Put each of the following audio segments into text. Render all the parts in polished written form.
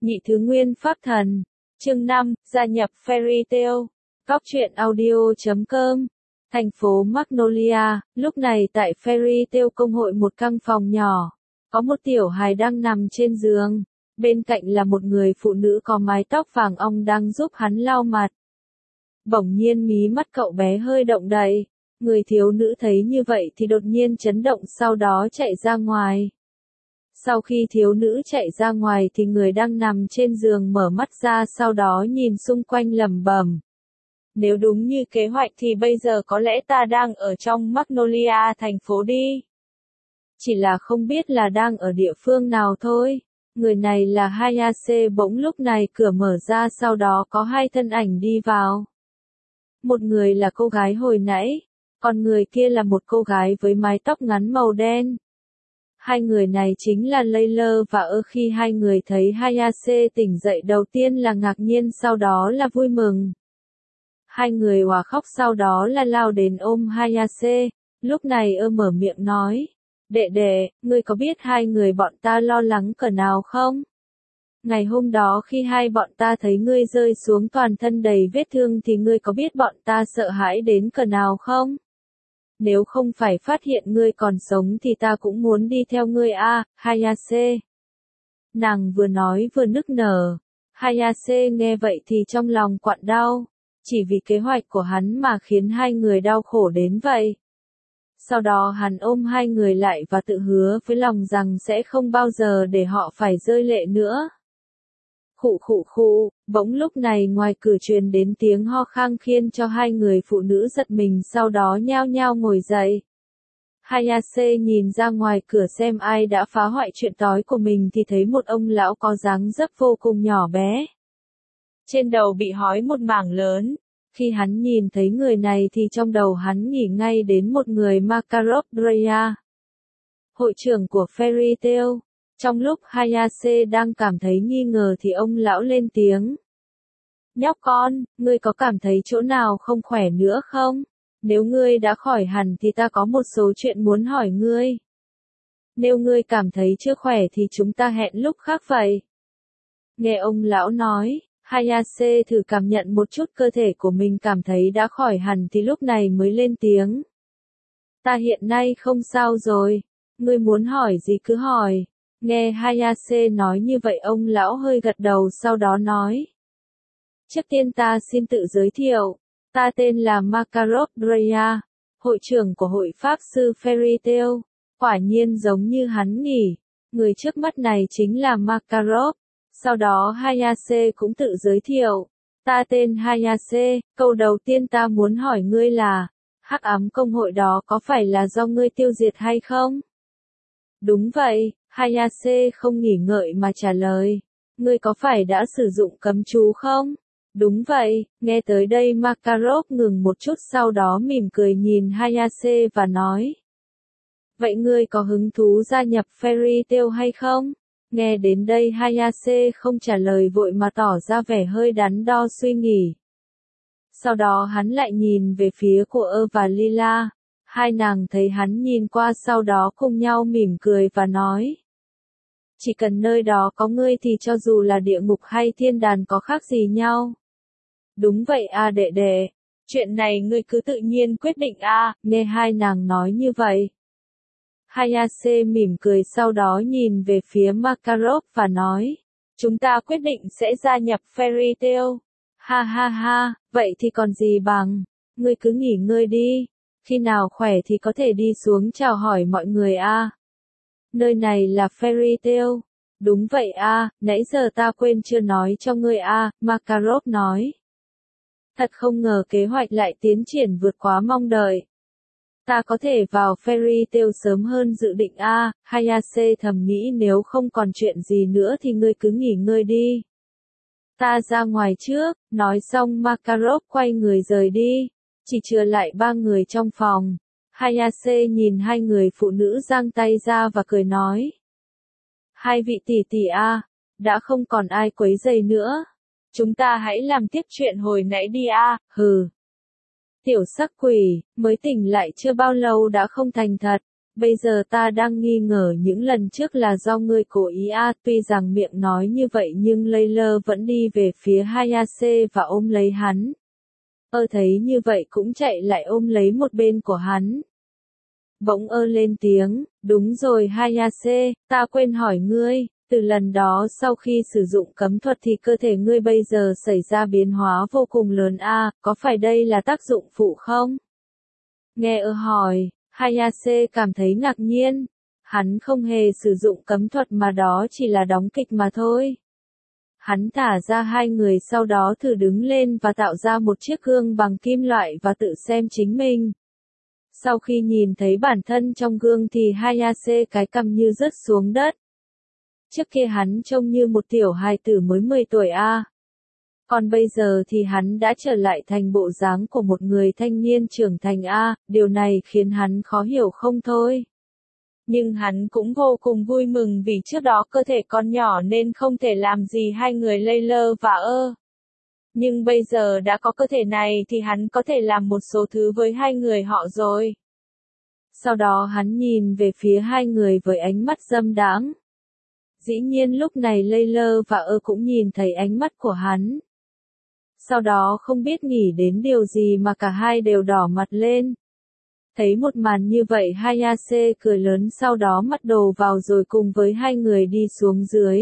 Nhị thứ nguyên pháp thần. Chương 5, gia nhập Fairy Tail. Góc truyện audio.com. Thành phố Magnolia, lúc này tại Fairy Tail công hội một căn phòng nhỏ. Có một tiểu hài đang nằm trên giường. Bên cạnh là một người phụ nữ có mái tóc vàng ong đang giúp hắn lau mặt. Bỗng nhiên mí mắt cậu bé hơi động đậy. Người thiếu nữ thấy như vậy thì đột nhiên chấn động, sau đó chạy ra ngoài. Sau khi thiếu nữ chạy ra ngoài thì người đang nằm trên giường mở mắt ra, sau đó nhìn xung quanh lẩm bẩm. Nếu đúng như kế hoạch thì bây giờ có lẽ ta đang ở trong Magnolia thành phố đi. Chỉ là không biết là đang ở địa phương nào thôi. Người này là Hayase. Bỗng lúc này cửa mở ra, sau đó có hai thân ảnh đi vào. Một người là cô gái hồi nãy, còn người kia là một cô gái với mái tóc ngắn màu đen. Hai người này chính là Layla và khi hai người thấy Hayase tỉnh dậy đầu tiên là ngạc nhiên, sau đó là vui mừng. Hai người òa khóc, sau đó là lao đến ôm Hayase. Lúc này mở miệng nói, đệ đệ, ngươi có biết hai người bọn ta lo lắng cỡ nào không? Ngày hôm đó khi hai bọn ta thấy ngươi rơi xuống toàn thân đầy vết thương thì ngươi có biết bọn ta sợ hãi đến cỡ nào không? Nếu không phải phát hiện ngươi còn sống thì ta cũng muốn đi theo ngươi Hayase. Nàng vừa nói vừa nức nở. Hayase nghe vậy thì trong lòng quặn đau. Chỉ vì kế hoạch của hắn mà khiến hai người đau khổ đến vậy. Sau đó hắn ôm hai người lại và tự hứa với lòng rằng sẽ không bao giờ để họ phải rơi lệ nữa. Khụ khụ khụ, bỗng lúc này ngoài cửa truyền đến tiếng ho khang khiến cho hai người phụ nữ giật mình, sau đó nhao nhao ngồi dậy. Hayase nhìn ra ngoài cửa xem ai đã phá hoại chuyện tối của mình thì thấy một ông lão có dáng dấp vô cùng nhỏ bé. Trên đầu bị hói một mảng lớn. Khi hắn nhìn thấy người này thì trong đầu hắn nghĩ ngay đến một người, Makarov Dreya, hội trưởng của Fairy Tail. Trong lúc Hayase đang cảm thấy nghi ngờ thì ông lão lên tiếng. Nhóc con, ngươi có cảm thấy chỗ nào không khỏe nữa không? Nếu ngươi đã khỏi hẳn thì ta có một số chuyện muốn hỏi ngươi. Nếu ngươi cảm thấy chưa khỏe thì chúng ta hẹn lúc khác vậy. Nghe ông lão nói, Hayase thử cảm nhận một chút cơ thể của mình, cảm thấy đã khỏi hẳn thì lúc này mới lên tiếng. Ta hiện nay không sao rồi, ngươi muốn hỏi gì cứ hỏi. Nghe Hayase nói như vậy ông lão hơi gật đầu, sau đó nói. Trước tiên ta xin tự giới thiệu, ta tên là Makarov Dreya, hội trưởng của hội pháp sư Fairy Tail. Quả nhiên giống như hắn nhỉ, người trước mắt này chính là Makarov. Sau đó Hayase cũng tự giới thiệu, ta tên Hayase, câu đầu tiên ta muốn hỏi ngươi là, hắc ám công hội đó có phải là do ngươi tiêu diệt hay không? Đúng vậy, Hayase không nghỉ ngợi mà trả lời. Ngươi có phải đã sử dụng cấm chú không? Đúng vậy. Nghe tới đây Makarov ngừng một chút, sau đó mỉm cười nhìn Hayase và nói. Vậy ngươi có hứng thú gia nhập Fairy Tail hay không? Nghe đến đây Hayase không trả lời vội mà tỏ ra vẻ hơi đắn đo suy nghĩ. Sau đó hắn lại nhìn về phía của và Lila. Hai nàng thấy hắn nhìn qua, sau đó cùng nhau mỉm cười và nói. Chỉ cần nơi đó có ngươi thì cho dù là địa ngục hay thiên đàng có khác gì nhau. Đúng vậy đệ đệ. Chuyện này ngươi cứ tự nhiên quyết định nghe hai nàng nói như vậy. Hayase mỉm cười, sau đó nhìn về phía Makarov và nói. Chúng ta quyết định sẽ gia nhập Fairy Tail. Ha ha ha, vậy thì còn gì bằng. Ngươi cứ nghỉ ngơi đi. Khi nào khỏe thì có thể đi xuống chào hỏi mọi người Nơi này là Fairy Tail. Đúng vậy nãy giờ ta quên chưa nói cho ngươi Makarov nói. Thật không ngờ kế hoạch lại tiến triển vượt quá mong đợi. Ta có thể vào Fairy Tail sớm hơn dự định Hayase thầm nghĩ, nếu không còn chuyện gì nữa thì ngươi cứ nghỉ ngơi đi. Ta ra ngoài trước, nói xong Makarov quay người rời đi. Chỉ chừa lại ba người trong phòng. Hayase nhìn hai người phụ nữ giang tay ra và cười nói. Hai vị tỷ tỷ đã không còn ai quấy rầy nữa. Chúng ta hãy làm tiếp chuyện hồi nãy đi hừ. Tiểu sắc quỷ, mới tỉnh lại chưa bao lâu đã không thành thật. Bây giờ ta đang nghi ngờ những lần trước là do ngươi cố ý tuy rằng miệng nói như vậy nhưng Layla vẫn đi về phía Hayase và ôm lấy hắn. Thấy như vậy cũng chạy lại ôm lấy một bên của hắn. Bỗng lên tiếng, đúng rồi Hayase, ta quên hỏi ngươi, từ lần đó sau khi sử dụng cấm thuật thì cơ thể ngươi bây giờ xảy ra biến hóa vô cùng lớn có phải đây là tác dụng phụ không? Nghe hỏi, Hayase cảm thấy ngạc nhiên, hắn không hề sử dụng cấm thuật mà đó chỉ là đóng kịch mà thôi. Hắn thả ra hai người sau đó thử đứng lên và tạo ra một chiếc gương bằng kim loại và tự xem chính mình. Sau khi nhìn thấy bản thân trong gương thì Hayase cái cằm như rớt xuống đất. Trước kia hắn trông như một tiểu hài tử mới 10 tuổi Còn bây giờ thì hắn đã trở lại thành bộ dáng của một người thanh niên trưởng thành điều này khiến hắn khó hiểu không thôi. Nhưng hắn cũng vô cùng vui mừng vì trước đó cơ thể còn nhỏ nên không thể làm gì hai người Layla và Nhưng bây giờ đã có cơ thể này thì hắn có thể làm một số thứ với hai người họ rồi. Sau đó hắn nhìn về phía hai người với ánh mắt dâm đãng. Dĩ nhiên lúc này Layla và cũng nhìn thấy ánh mắt của hắn. Sau đó không biết nghĩ đến điều gì mà cả hai đều đỏ mặt lên. Thấy một màn như vậy Hayase cười lớn sau đó mặc đồ vào rồi cùng với hai người đi xuống dưới.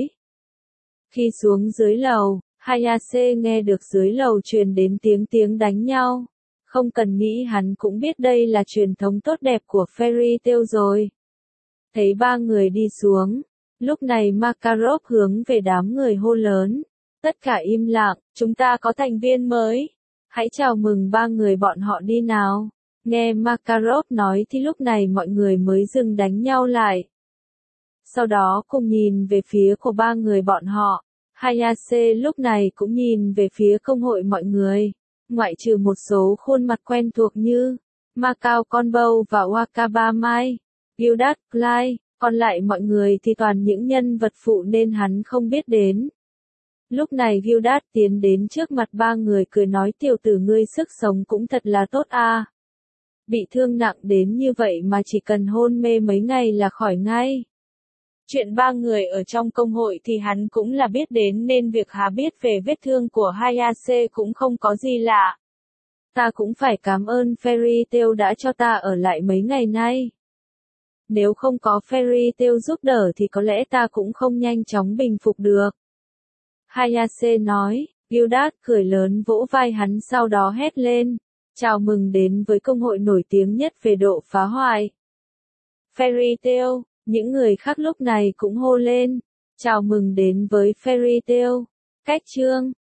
Khi xuống dưới lầu, Hayase nghe được dưới lầu truyền đến tiếng đánh nhau. Không cần nghĩ hắn cũng biết đây là truyền thống tốt đẹp của Fairy Tail rồi. Thấy ba người đi xuống, lúc này Makarov hướng về đám người hô lớn. Tất cả im lặng, chúng ta có thành viên mới. Hãy chào mừng ba người bọn họ đi nào. Nghe Makarov nói thì lúc này mọi người mới dừng đánh nhau lại. Sau đó cùng nhìn về phía của ba người bọn họ. Hayase lúc này cũng nhìn về phía công hội mọi người. Ngoại trừ một số khuôn mặt quen thuộc như Macao Conbâu và Wakaba Mai, Gildat Clay, còn lại mọi người thì toàn những nhân vật phụ nên hắn không biết đến. Lúc này Gildat tiến đến trước mặt ba người cười nói tiểu tử ngươi sức sống cũng thật là tốt Bị thương nặng đến như vậy mà chỉ cần hôn mê mấy ngày là khỏi ngay. Chuyện ba người ở trong công hội thì hắn cũng là biết đến nên việc hắn biết về vết thương của Hayase cũng không có gì lạ. Ta cũng phải cảm ơn Fairy Tail đã cho ta ở lại mấy ngày nay. Nếu không có Fairy Tail giúp đỡ thì có lẽ ta cũng không nhanh chóng bình phục được. Hayase nói, Gildat cười lớn vỗ vai hắn sau đó hét lên. Chào mừng đến với công hội nổi tiếng nhất về độ phá hoại. Fairy Tail, những người khác lúc này cũng hô lên. Chào mừng đến với Fairy Tail. Cách chương